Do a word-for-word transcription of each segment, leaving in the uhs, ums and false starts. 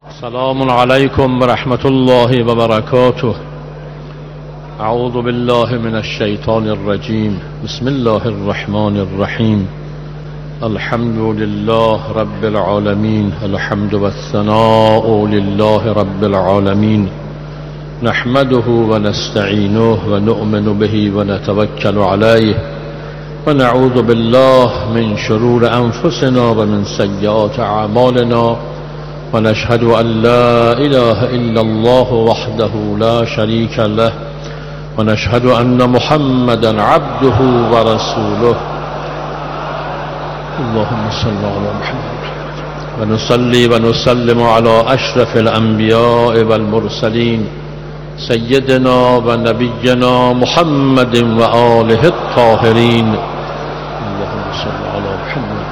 سلام عليكم ورحمة الله وبركاته. أعوذ بالله من الشيطان الرجيم. بسم الله الرحمن الرحيم. الحمد لله رب العالمين. الحمد والثناء لله رب العالمين. نحمده ونستعينه ونؤمن به ونتوكل عليه ونعوذ بالله من شرور أنفسنا ومن سيئات أعمالنا ونشهد أن لا إله إلا الله وحده لا شريك له ونشهد أن محمدا عبده ورسوله. اللهم صل على محمد ونصلي ونسلم على أشرف الأنبياء والمرسلين سيدنا ونبينا محمد وآله الطاهرين. اللهم صل على محمد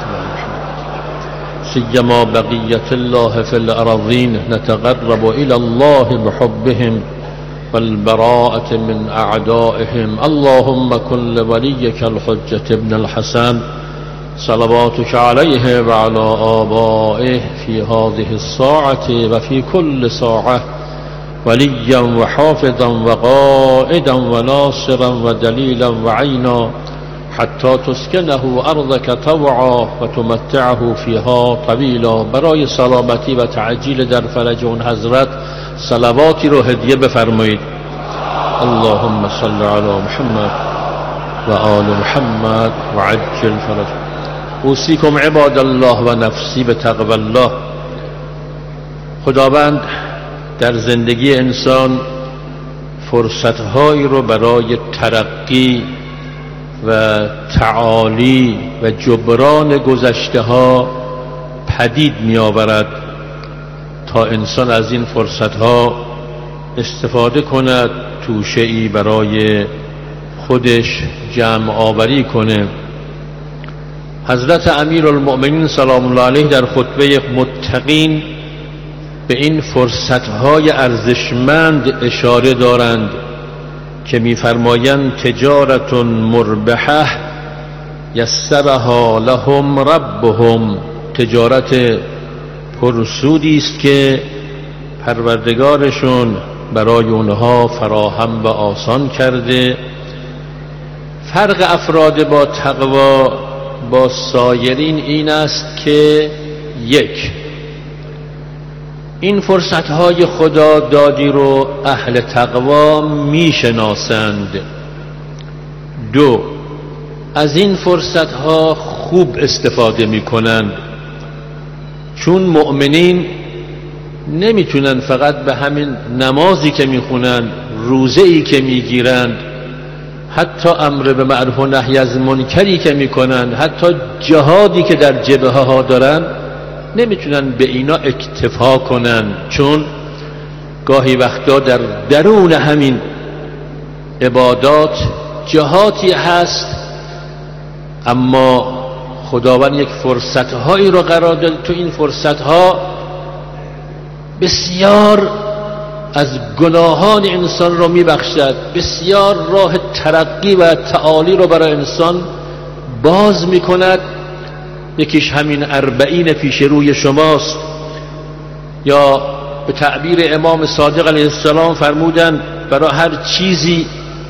سيما بقية الله في الأراضين. نتقرب إلى الله بحبهم والبراءة من أعدائهم. اللهم كن لوليك الحجة ابن الحسن صلواتك عليه وعلى آبائه في هذه الساعة وفي كل ساعة وليا وحافظا وقائدا وناصرا ودليلا وعينا حتى تسكنه أرضك طوعا وتمتعه فيها طویلا. برای سلامتی و تعجیل در فرج اون حضرت صلواتی رو هدیه بفرمایید. اللهم صل علی محمد و آل محمد و عجل فرج. اوصیکم عباد الله و نفسی به تقوی الله. خداوند در زندگی انسان فرصتهایی رو برای ترقی و تعالی و جبران گذشته ها پدید می آورد تا انسان از این فرصت ها استفاده کند، توشه ای برای خودش جمع آوری کنه. حضرت امیرالمؤمنین سلام الله علیه در خطبه متقین به این فرصت های ارزشمند اشاره دارند که می‌فرمایند تجارت مربحه یسرها لهم ربهم. تجارت پرسودی است که پروردگارشون برای اونها فراهم و آسان کرده. فرق افراد با تقوا با سایرین این است که یک، این فرصتهای خدا دادی رو اهل تقوا میشناسند. دو، از این فرصتها خوب استفاده میکنند، چون مؤمنین نمیتونن فقط به همین نمازی که میخونن، روزه‌ای که میگیرند، حتی امر به معروف و نهی از منکری که میکنن، حتی جهادی که در جبهه ها دارن، نمیتونن به اینا اکتفا کنن، چون گاهی وقتا در درون همین عبادات جهاتی هست، اما خداوند یک فرصتهایی رو قرار داد. تو این فرصتها بسیار از گناهان انسان رو میبخشد، بسیار راه ترقی و تعالی رو برای انسان باز میکند. یکیش همین اربعین پیش روی شماست، یا به تعبیر امام صادق علیه السلام فرمودند برای هر چیزی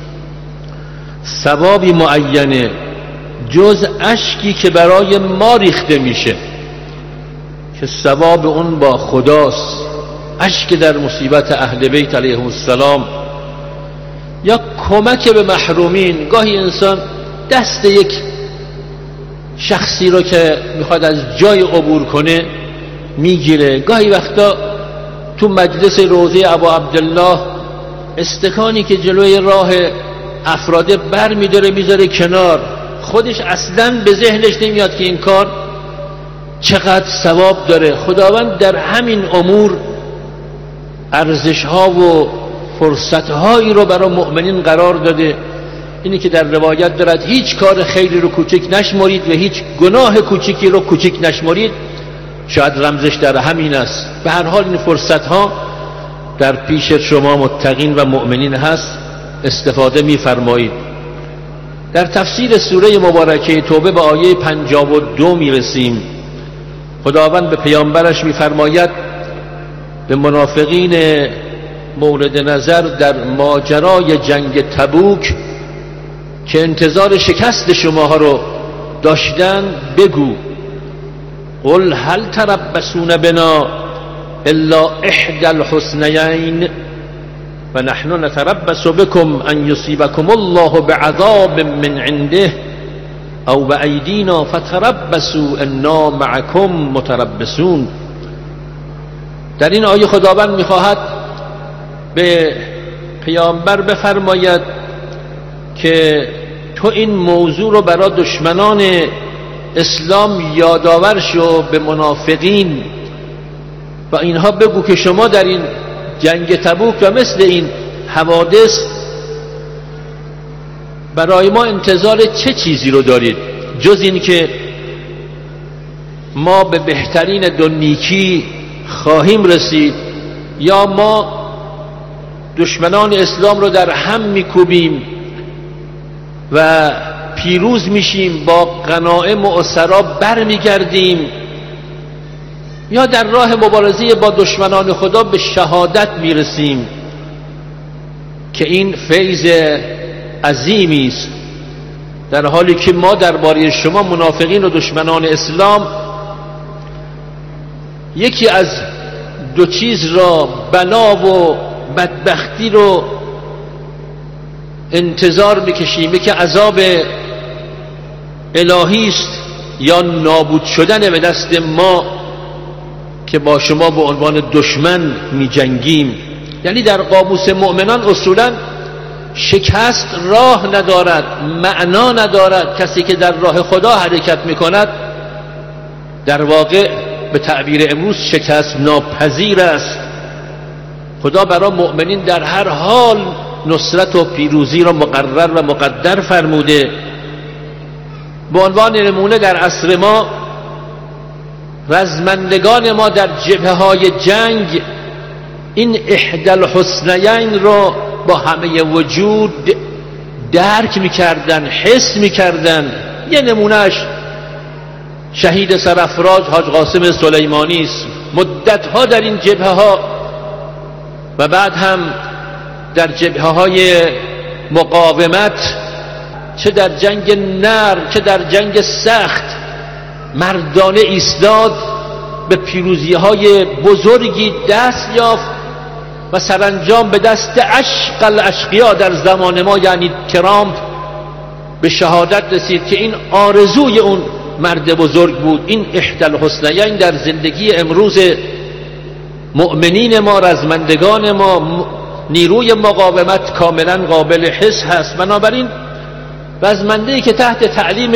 ثوابی معینه جز اشکی که برای ما ریخته میشه که ثواب اون با خداست. اشک در مصیبت اهل بیت علیهم السلام، یا کمک به محرومین. گاهی انسان دست یک شخصی رو که میخواد از جای عبور کنه میگیره. گاهی وقتا تو مجلس روضه ابا عبدالله استکانی که جلوی راه افراده بر میداره میذاره کنار، خودش اصلا به ذهنش نمیاد که این کار چقدر ثواب داره. خداوند در همین امور ارزش ها و فرصت هایی رو برای مؤمنین قرار داده. اینی که در روایت دارد هیچ کار خیری رو کوچک نشمرید و هیچ گناه کوچکی رو کوچک نشمرید. شاید رمزش در همین است. به هر حال این فرصت ها در پیش شما متقین و مؤمنین هست، استفاده می‌فرمایید. در تفسیر سوره مبارکه توبه به آیه پنجاه و دو میرسیم. خداوند به پیامبرش می‌فرماید به منافقین مورد نظر در ماجرای جنگ تبوک که انتظار شکست شماها رو داشتن بگو قل هل تربصون بنا الا احدى الحسنيين و نحن نتربص بكم ان يصيبكم الله بعذاب من عنده او بأيدينا فتربصوا انا معكم متربصون. در این آیه خداوند میخواهد به پیامبر بفرماید که تو این موضوع رو برای دشمنان اسلام یادآور شو، به منافقین و اینها بگو که شما در این جنگ تبوک و مثل این حوادث برای ما انتظار چه چیزی رو دارید جز این که ما به بهترین دو نیکی خواهیم رسید یا ما دشمنان اسلام رو در هم میکوبیم و پیروز میشیم، با غنایم و اسرا برمیگردیم، یا در راه مبارزه با دشمنان خدا به شهادت میرسیم که این فیض عظیمی است، در حالی که ما درباره شما منافقین و دشمنان اسلام یکی از دو چیز را، بلا و بدبختی رو انتظار میکشیم، که عذاب الهی است یا نابود شدن به دست ما که با شما به عنوان دشمن می جنگیم. یعنی در قاموس مؤمنان اصولا شکست راه ندارد، معنا ندارد. کسی که در راه خدا حرکت می کند در واقع به تعبیر امروز شکست ناپذیر است. خدا برای مؤمنین در هر حال نصرت و پیروزی را مقرر و مقدر فرموده. به عنوان نمونه در عصر ما رزمندگان ما در جبهه های جنگ این احدی الحسنیین را با همه وجود درک میکردن، حس میکردن. یه نمونهش شهید سرافراز حاج قاسم سلیمانی است. مدتها در این جبهه ها و بعد هم در جبهه های مقاومت، چه در جنگ نرم چه در جنگ سخت، مردانه ایستاد، به پیروزی های بزرگی دست یافت و سرانجام به دست اشق الاشقیا در زمان ما یعنی ترامپ به شهادت رسید که این آرزوی اون مرد بزرگ بود. این احدی الحسنیین در زندگی امروز مؤمنین ما، رزمندگان ما، نیروی مقاومت کاملا قابل حس هست. بنابراین رزمنده‌ای که تحت تعلیم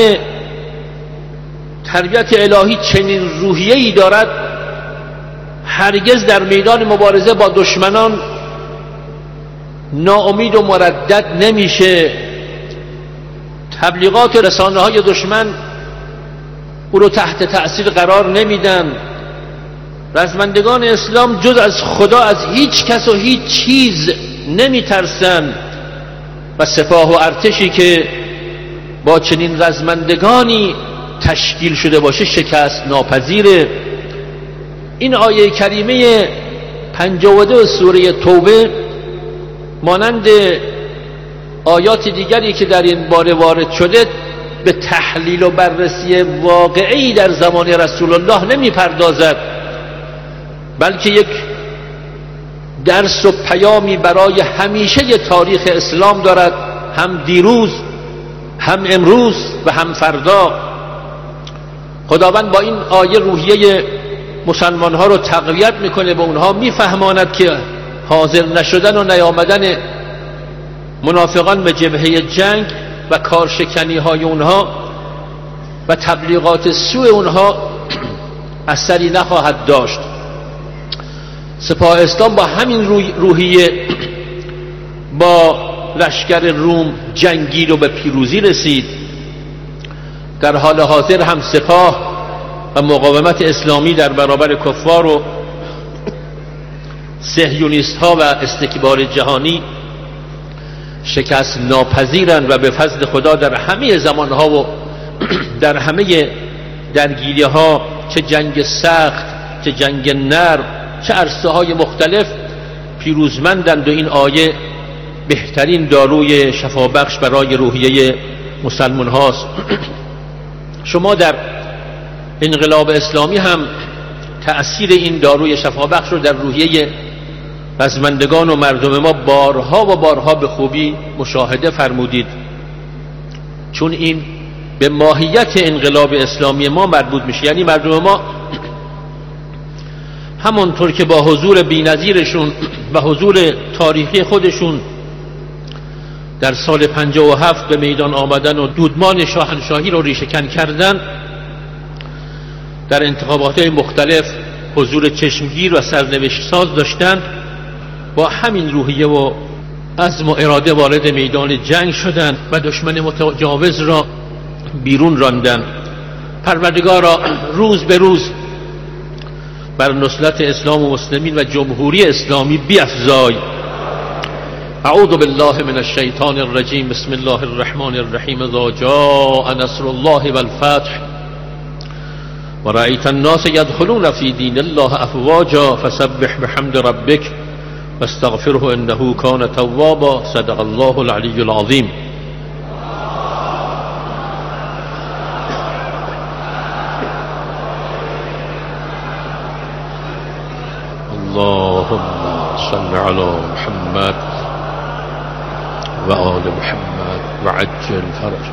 تربیت الهی چنین روحیه‌ای دارد هرگز در میدان مبارزه با دشمنان ناامید و مردد نمیشه. تبلیغات رسانه‌های دشمن او رو تحت تأثیر قرار نمیدن. رزمندگان اسلام جز از خدا از هیچ کس و هیچ چیز نمیترسن و سپاه و ارتشی که با چنین رزمندگانی تشکیل شده باشه شکست ناپذیره. این آیه کریمه پنجاه و دو سوره توبه مانند آیات دیگری که در این باره وارد شده به تحلیل و بررسی واقعی در زمان رسول الله نمی پردازد، بلکه یک درس و پیامی برای همیشه تاریخ اسلام دارد، هم دیروز هم امروز و هم فردا. خداوند با این آیه روحیه مسلمان ها رو تقویت میکنه، به اونها میفهماند که حاضر نشدن و نیامدن منافقان به جبهه جنگ و کارشکنی های اونها و تبلیغات سوء اونها اثری نخواهد داشت. سپاه اسلام با همین روحیه با لشکر روم جنگید و به پیروزی رسید. در حال حاضر هم سپاه و مقاومت اسلامی در برابر کفار و صهیونیست ها و استکبار جهانی شکست ناپذیرند و به فضل خدا در همه زمان ها و در همه درگیری ها، چه جنگ سخت چه جنگ نرم چه عرصه های مختلف پیروزمندند و این آیه بهترین داروی شفابخش برای روحیه مسلمان هاست. شما در انقلاب اسلامی هم تأثیر این داروی شفابخش رو در روحیه رزمندگان و مردم ما بارها و بارها به خوبی مشاهده فرمودید، چون این به ماهیت انقلاب اسلامی ما مربوط میشه. یعنی مردم ما همانطور که با حضور بی‌نظیرشون و حضور تاریخی خودشون در سال پنجاه و هفت به میدان آمدن و دودمان شاهنشاهی رو ریشه‌کن کردن، در انتخابات مختلف حضور چشمگیر و سرنوشت ساز داشتند، با همین روحیه و عزم و اراده وارد میدان جنگ شدند و دشمن متجاوز را بیرون راندند. پروردگارا روز به روز بر نصرت اسلام و مسلمین و جمهوری اسلامی بیفزای. اعوذ بالله من الشیطان الرجیم. بسم الله الرحمن الرحیم. اذا جاء نصر الله والفتح ورأيت الناس يدخلون في دين الله افواجا فسبح بحمد ربك واستغفره انه كان توابا. صدق الله العلی العظیم. اللهم صل على محمد و آل محمد و عجل فرج.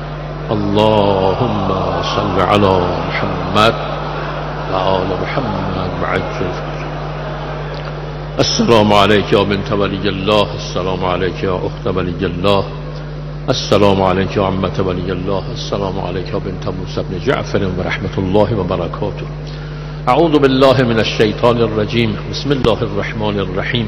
اللهم صل على محمد و آل محمد و عجل فرج. السلام عليك يا بنت ولي الله. السلام عليك يا أخت ولي الله. السلام عليك يا عمة ولي الله. السلام عليك يا بنت موسى بن جعفر ورحمة الله وبركاته. أعوذ بالله من الشيطان الرجيم. بسم الله الرحمن الرحيم.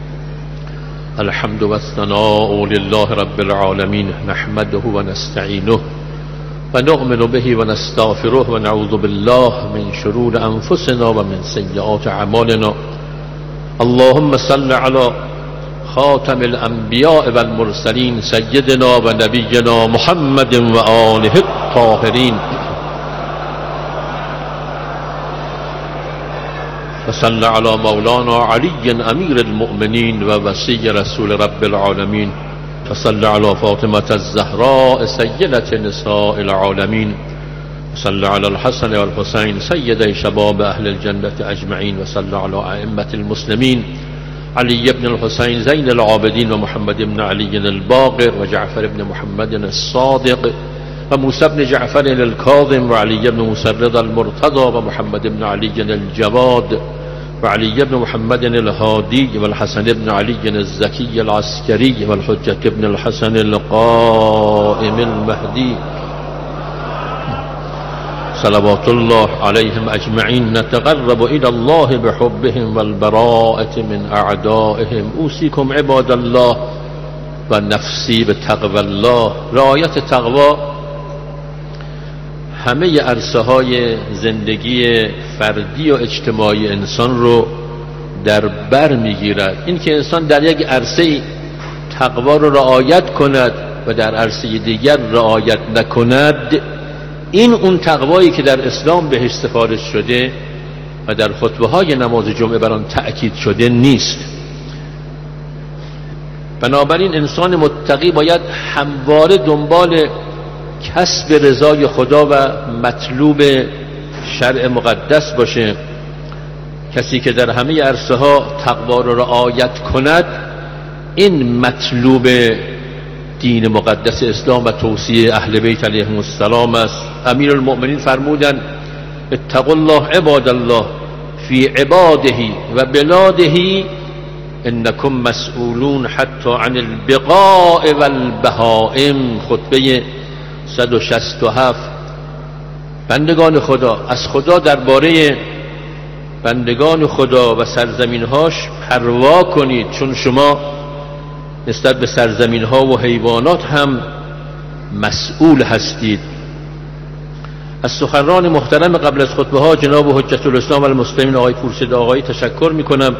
الحمد والثناء لله رب العالمين نحمده ونستعينه ونؤمن به ونستغفره ونعوذ بالله من شرور أنفسنا ومن سيئات أعمالنا. اللهم صل على خاتم الأنبياء والمرسلين سيدنا ونبينا محمد وآله الطاهرين. وصل على مولانا علي أمير المؤمنين ووصي رسول رب العالمين. وصل على فاطمة الزهراء سيدة نساء العالمين. وصل على الحسن والحسين سيدي شباب أهل الجنة أجمعين. وصل على أئمة المسلمين علي بن الحسين زين العابدين ومحمد بن علي الباقر وجعفر بن محمد الصادق وموسى بن جعفر الكاظم وعلي بن موسى الرضا المرتضى ومحمد بن علي الجواد وعلي بن محمد الهادي والحسن بن علي الزكي العسكري والحجة بن الحسن القائم المهدي صلوات الله عليهم أجمعين. نتقرب إلى الله بحبهم والبراءة من أعدائهم. أوصيكم عباد الله ونفسي بتقوى الله. رعایت تقوا همه عرصه های زندگی فردی و اجتماعی انسان رو در بر میگیرد. این که انسان در یک عرصه تقوا رو رعایت کند و در عرصه دیگر رعایت نکند، این اون تقوایی که در اسلام بهش سفارش شده و در خطبه های نماز جمعه بر آن تأکید شده نیست. بنابراین انسان متقی باید همواره دنبال کسب رضای خدا و مطلوب شرع مقدس باشه. کسی که در همه عرصه ها تقوا را رعایت کند، این مطلوب دین مقدس اسلام و توصیه اهل بیت علیهم السلام است. امیر المؤمنین فرمودند اتقوا الله عباد الله فی عباده و بلاده انکم مسئولون حتی عن البقاء والبهائم. خطبه صد و شصت و هفت. بندگان خدا، از خدا درباره بندگان خدا و سرزمینهاش پروا کنید، چون شما نسبت به سرزمینها و حیوانات هم مسئول هستید. از سخنران محترم قبل از خطبه ها جناب حجت الاسلام و المسلمین آقای پورسید آقایی تشکر میکنم.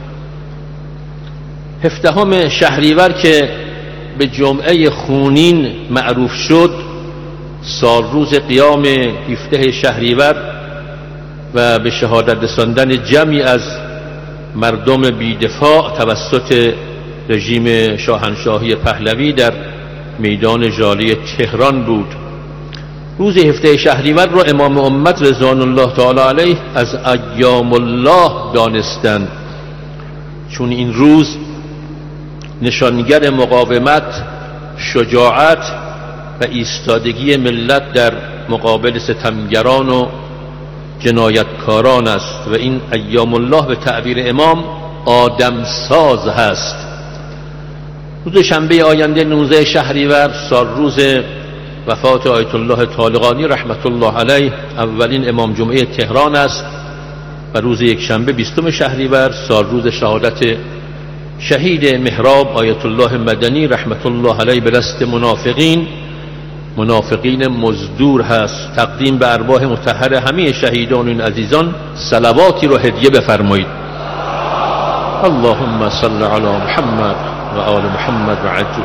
هفدهم شهریور که به جمعه خونین معروف شد، سال روز قیام هفده شهریور و به شهادت رساندن جمعی از مردم بیدفاع توسط رژیم شاهنشاهی پهلوی در میدان ژاله تهران بود. روز هفده شهریور را امام امت رضوان الله تعالی علیه از ایام الله دانستند، چون این روز نشانگر مقاومت، شجاعت و ایستادگی ملت در مقابل ستمگران و جنایتکاران است و این ایام الله به تعبیر امام آدمساز هست. روز شنبه آینده نوزده شهریور سال روز وفات آیت الله طالقانی رحمت الله علیه اولین امام جمعه تهران است و روز یک شنبه بیستم شهریور سال روز شهادت شهید محراب آیت الله مدنی رحمت الله علیه به دست منافقین منافقین مزدور هست. تقدیم به ارواح مطهر همه شهیدان این عزیزان صلواتی رو هدیه بفرمایید. اللهم صل علی محمد و آل محمد و عجل.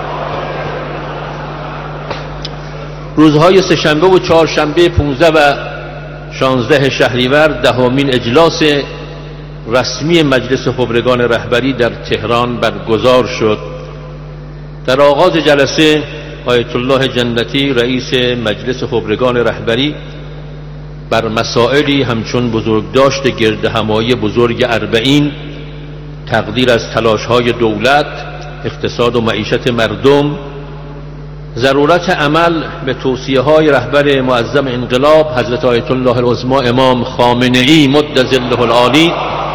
روزهای سه‌شنبه و چهارشنبه پانزده و شانزده شهریور دهمین اجلاس رسمی مجلس خبرگان رهبری در تهران برگزار شد. در آغاز جلسه آیت الله جنتی رئیس مجلس خبرگان رهبری بر مسائلی همچون بزرگداشت گردهمایی بزرگ اربعین، تقدیر از تلاش‌های دولت، اقتصاد و معیشت مردم، ضرورت عمل به توصیه‌های رهبر معظم انقلاب حضرت آیت الله العظما امام خامنه‌ای مد ظله العالی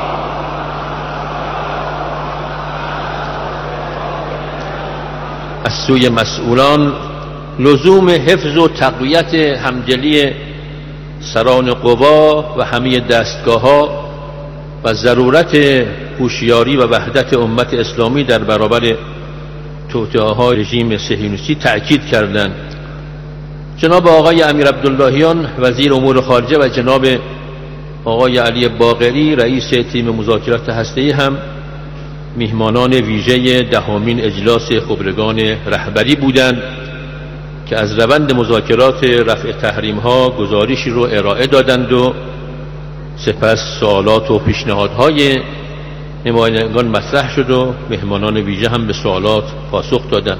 از سوی مسئولان، لزوم حفظ و تقویت همدلی سران قوا و همه دستگاه‌ها و ضرورت هوشیاری و وحدت امت اسلامی در برابر توطئه‌های رژیم صهیونیستی تأکید کردند. جناب آقای امیر عبداللهیان وزیر امور خارجه و جناب آقای علی باقری رئیس تیم مذاکرات هسته‌ای هم میهمانان ویژه دهمین اجلاس خبرگان رهبری بودند که از روند مذاکرات رفع تحریم‌ها گزارشی رو ارائه دادند و سپس سوالات و پیشنهادهای نمایندگان مطرح شد و مهمانان ویژه هم به سوالات پاسخ دادند.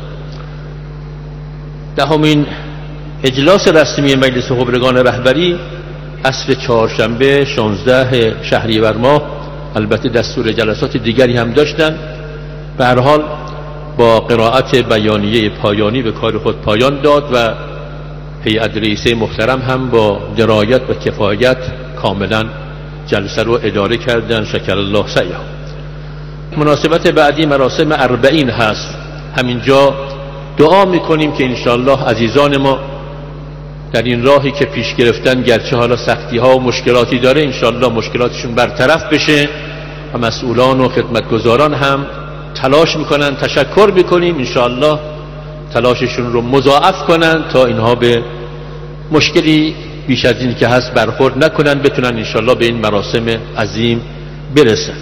دهمین اجلاس رسمی مجلس خبرگان رهبری عصر چهارشنبه شانزده شهریور ماه، البته دستور جلسات دیگری هم داشتند، به هر حال با قرائت بیانیه پایانی به کار خود پایان داد و هیئت رئیسه محترم هم با درایت و کفایت کاملا جلسه رو اداره کردند. شکر الله سعیهم. مناسبت بعدی مراسم اربعین هست. همینجا دعا میکنیم که انشاءالله عزیزان ما در این راهی که پیش گرفتن، گرچه حالا سختی ها و مشکلاتی داره، انشاءالله مشکلاتشون برطرف بشه و مسئولان و خدمتگزاران هم تلاش میکنن. تشکر میکنیم انشاءالله تلاششون رو مضاعف کنن تا اینها به مشکلی بیش از این که هست برخورد نکنن، بتونن انشاءالله به این مراسم عظیم برسن.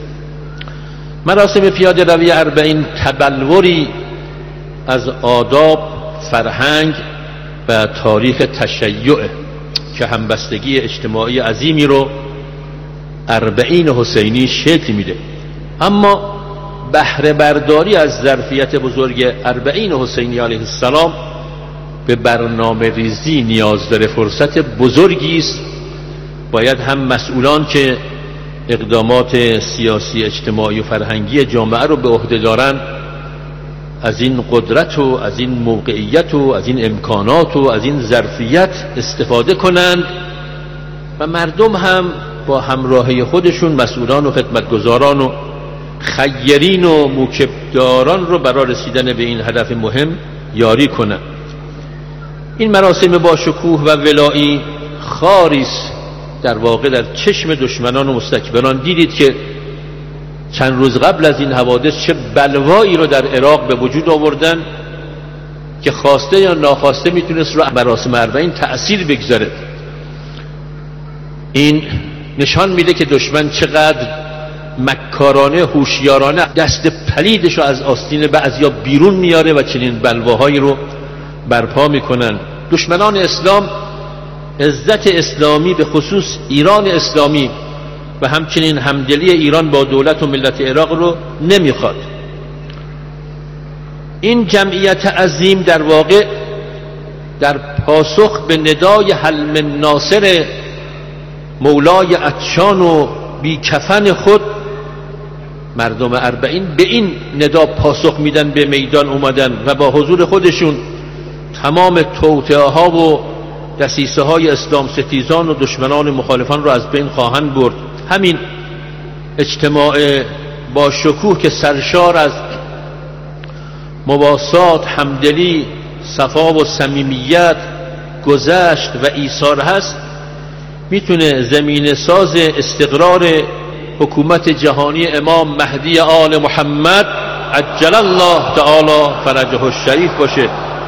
مراسم پیاده روی اربعین تبلوری از آداب، فرهنگ و تاریخ تشیع که همبستگی اجتماعی عظیمی رو اربعین حسینی شکل میده، اما بهره برداری از ظرفیت بزرگ اربعین حسینی علیه السلام به برنامه ریزی نیاز داره. فرصت بزرگی است. باید هم مسئولان که اقدامات سیاسی، اجتماعی و فرهنگی جامعه رو به عهده دارن از این قدرت و از این موقعیت و از این امکانات و از این ظرفیت استفاده کنند و مردم هم با همراهی خودشون مسئولان و خدمتگزاران و خیرین و موکبداران رو برای رسیدن به این هدف مهم یاری کنند. این مراسم با شکوه و ولایی خاریست در واقع در چشم دشمنان و مستکبران. دیدید که چند روز قبل از این حوادث چه بلوایی رو در عراق به وجود آوردن که خواسته یا ناخواسته میتونست رو مراسم اربعین تأثیر بگذاره. این نشان میده که دشمن چقدر مکارانه، هوشیارانه دست پلیدش رو از آستین بعضیا بیرون میاره و چنین بلواهایی رو برپا میکنن. دشمنان اسلام، عزت اسلامی به خصوص ایران اسلامی و همچنین همدلی ایران با دولت و ملت عراق رو نمیخواد. این جمعیت عظیم در واقع در پاسخ به ندای حلم ناصر مولای عطشان و بیکفن خود، مردم اربعین به این ندا پاسخ میدن، به میدان اومدن و با حضور خودشون تمام توطئه ها و دسیسه های اسلام ستیزان و دشمنان مخالفان رو از بین خواهند برد. همین اجتماع با شکوه که سرشار از مواسات، همدلی، صفا و صمیمیت، گذشت و ایثار هست، میتونه زمین ساز استقرار حکومت جهانی امام مهدی آل محمد عجل الله تعالی فرجه الشریف باشه.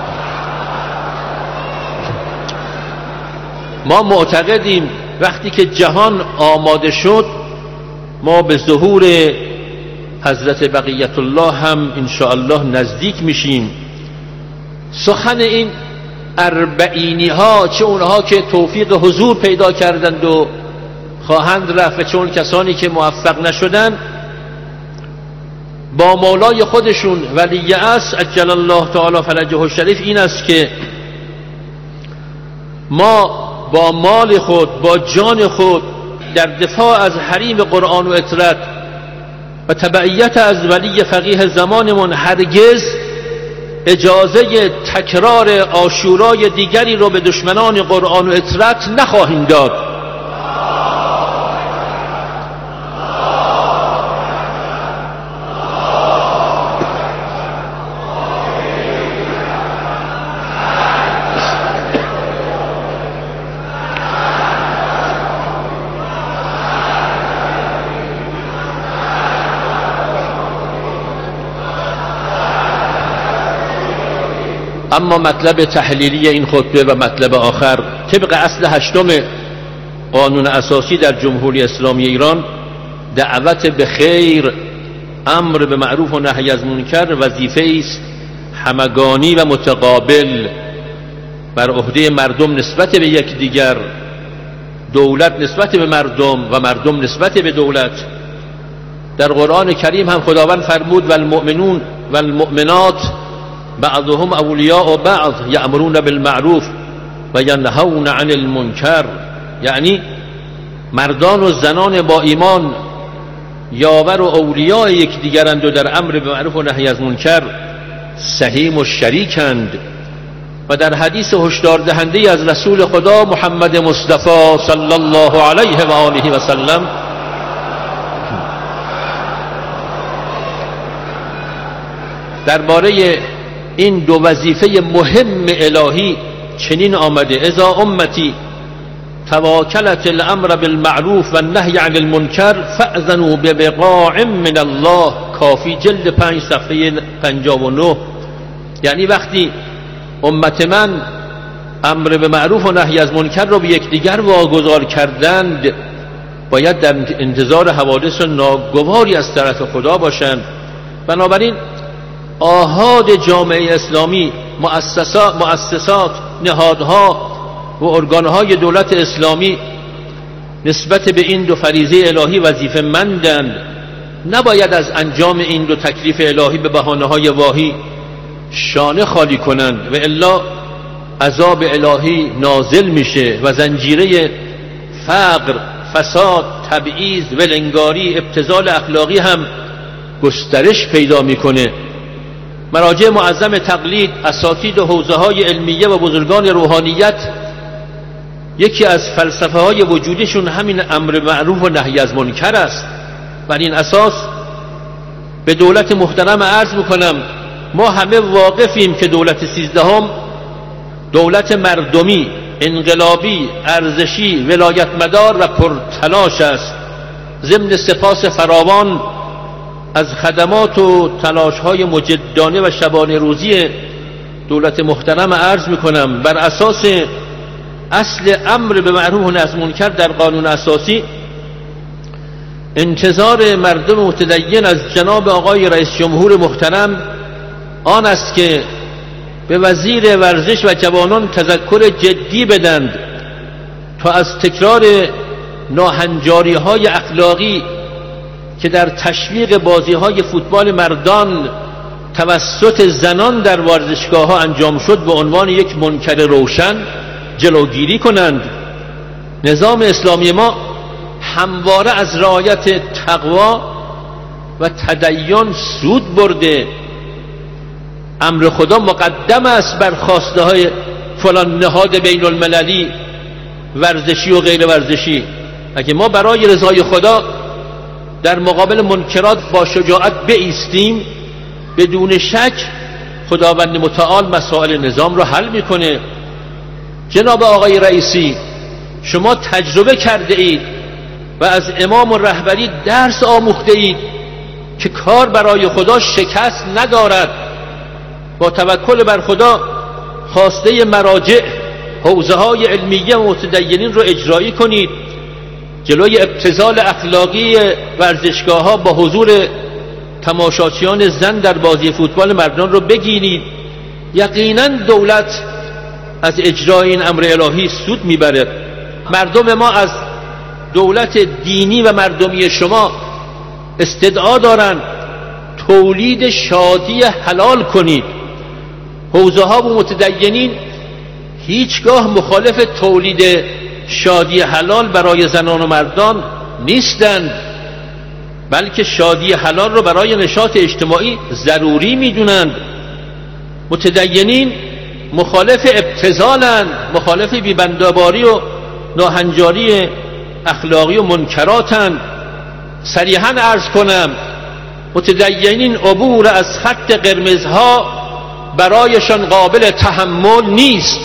ما معتقدیم وقتی که جهان آماده شد ما به ظهور حضرت بقیت الله هم انشاءالله نزدیک میشیم. سخن این اربعینی ها، چه اونها که توفیق حضور پیدا کردند و خواهند رفت و چه اون کسانی که موفق نشدن، با مولای خودشون ولی عصر عجل الله تعالی فرجه الشریف این است که ما با مال خود، با جان خود در دفاع از حریم قرآن و اطرت و تبعیت از ولی فقیه زمانمون هرگز اجازه تکرار عاشورای دیگری رو به دشمنان قرآن و اطرت نخواهیم داد. اما مطلب تحلیلی این خطبه و مطلب آخر طبق اصل هشتم قانون اساسی در جمهوری اسلامی ایران، دعوت به خیر، امر به معروف و نهی از منکر وظیفه است همگانی و متقابل بر عهده مردم نسبت به یکدیگر، دولت نسبت به مردم و مردم نسبت به دولت. در قرآن کریم هم خداوند فرمود والمؤمنون والمؤمنات بعضهم اولیاء بعض یأمرون بالمعروف و ینهون عن المنکر، یعنی مردان و زنان با ایمان یاور و اولیاء یکدیگرند و در امر به معروف و نهی از منکر سهیم و شریکند. و در حدیث هشدار دهنده از رسول خدا محمد مصطفی صلی الله علیه و آله و سلم درباره این دو وظیفه مهم الهی چنین آمده: اذا امتی تواکلت الامر بالمعروف و النهی عن المنکر فاذنوا ببقاع من الله. کافی جلد پنج صفحه پنجاه و نه. یعنی وقتی امت من امر به معروف و نهی از منکر رو به یکدیگر واگذار کردند، باید در انتظار حوادث ناگواری از طرف خدا باشند. بنابراین آحاد جامعه اسلامی، مؤسسات, مؤسسات نهادها و ارگانهای دولت اسلامی نسبت به این دو فریضه الهی وظیفه مندند. نباید از انجام این دو تکلیف الهی به بهانه‌های واهی شانه خالی کنند و الا عذاب الهی نازل میشه و زنجیره فقر، فساد، تبعیض، ولنگاری، ابتذال اخلاقی هم گسترش پیدا میکنه. مراجع معظم تقلید، اساتید و حوزه های علمیه و بزرگان روحانیت، یکی از فلسفه های وجودشون همین امر معروف و نهی از منکر است. بر این اساس به دولت محترم عرض میکنم ما همه واقفیم که دولت سیزدهم دولت مردمی، انقلابی، ارزشی، ولایت مدار و پرتلاش است. ضمن سپاس فراوان از خدمات و تلاش‌های مجدانه و شبانه روزی دولت محترم عرض میکنم بر اساس اصل امر به معروف و نهی از منکر در قانون اساسی، انتظار مردم متدین از جناب آقای رئیس جمهور محترم آن است که به وزیر ورزش و جوانان تذکر جدی بدند تا از تکرار ناهنجاری های اخلاقی که در تشویق بازی های فوتبال مردان توسط زنان در ورزشگاه ها انجام شد به عنوان یک منکر روشن جلوگیری کنند. نظام اسلامی ما همواره از رعایت تقوا و تدین سود برده. امر خدا مقدم است بر خواسته های فلان نهاد بین المللی ورزشی و غیر ورزشی. اگه ما برای رضای خدا در مقابل منکرات با شجاعت بایستیم، بدون شک خداوند متعال مسائل نظام رو حل میکنه. جناب آقای رئیسی، شما تجربه کرده اید و از امام و رهبری درس آموخته اید که کار برای خدا شکست ندارد. با توکل بر خدا خواسته مراجع، حوزه های علمیه و متدینین رو اجرایی کنید. جلوی ابتذال اخلاقی ورزشگاه ها با حضور تماشاچیان زن در بازی فوتبال مردان رو بگیرید. یقینا دولت از اجرای این امر الهی سود میبره. مردم ما از دولت دینی و مردمی شما استدعا دارند تولید شادی حلال کنید. حوزه ها و متدینین هیچگاه مخالف تولید شادی حلال برای زنان و مردان نیستند، بلکه شادی حلال رو برای نشاط اجتماعی ضروری میدونند. متدینین مخالف ابتذالند، مخالف بیبنده‌باری و ناهنجاری اخلاقی و منکراتند. صریحاً عرض کنم متدینین عبور از خط قرمزها برایشان قابل تحمل نیست.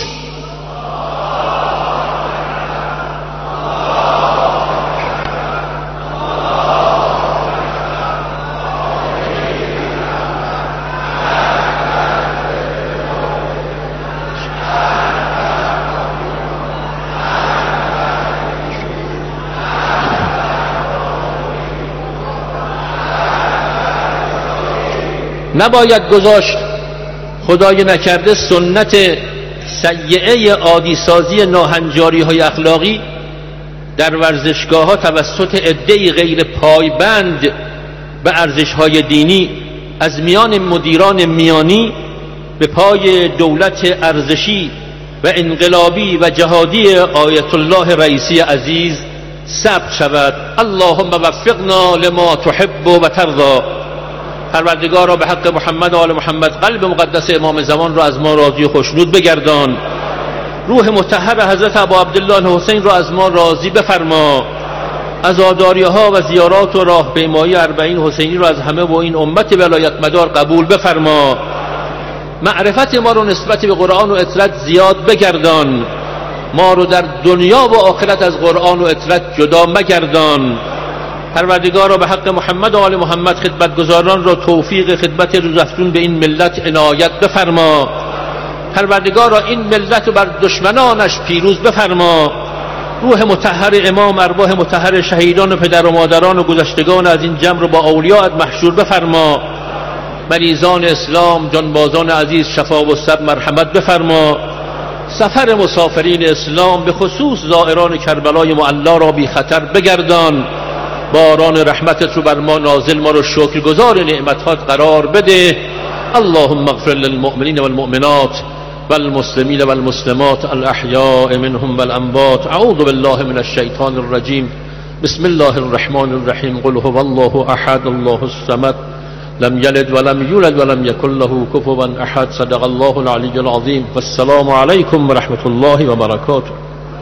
نباید گذاشت خدای نکرده سنت سیئه عادی سازی ناهنجاری های اخلاقی در ورزشگاه ها توسط عده‌ای غیر پایبند به ارزش های دینی از میان مدیران میانی به پای دولت ارزشی و انقلابی و جهادی آیت الله رئیسی عزیز ثبت شود. اللهم وفقنا لما تحب و ترضى. پروردگارا به حق محمد و آل محمد قلب مقدس امام زمان را از ما راضی و خوشنود بگردان. روح مطهر حضرت ابو عبدالله حسین را از ما راضی بفرما. عزاداری ها و زیارات و راهپیمایی اربعین حسینی را از همه و این امت ولایت مدار قبول بفرما. معرفت ما رو نسبت به قرآن و اطرت زیاد بگردان. ما رو در دنیا و آخرت از قرآن و اطرت جدا مگردان. پروردگارا به حق محمد و آل محمد خدمتگزاران را توفیق خدمت روزافزون به این ملت عنایت بفرما. پروردگارا این ملت رو بر دشمنانش پیروز بفرما. روح مطهر امام، ارواح مطهر شهیدان و پدر و مادران و گذشتگان از این جمع رو با اولیاءت محشور بفرما. مریضان اسلام، جانبازان عزیز شفا و صبر مرحمت بفرما. سفر مسافرین اسلام به خصوص زائران کربلای معلا را بی خطر بگردان. باران رحمتت رو بر ما نازل، ما رو شکرگزار نعمتات قرار بده. اللهم اغفر للمؤمنین والمؤمنات والمسلمین والمسلمات الاحیاء منهم والاموات. اعوذ بالله من الشیطان الرجیم. بسم الله الرحمن الرحیم. قل هو الله احد الله الصمد لم یلد ولم یولد ولم یکن له کفوا احد. صدق الله العلی العظیم. والسلام علیکم ورحمة الله وبرکاته.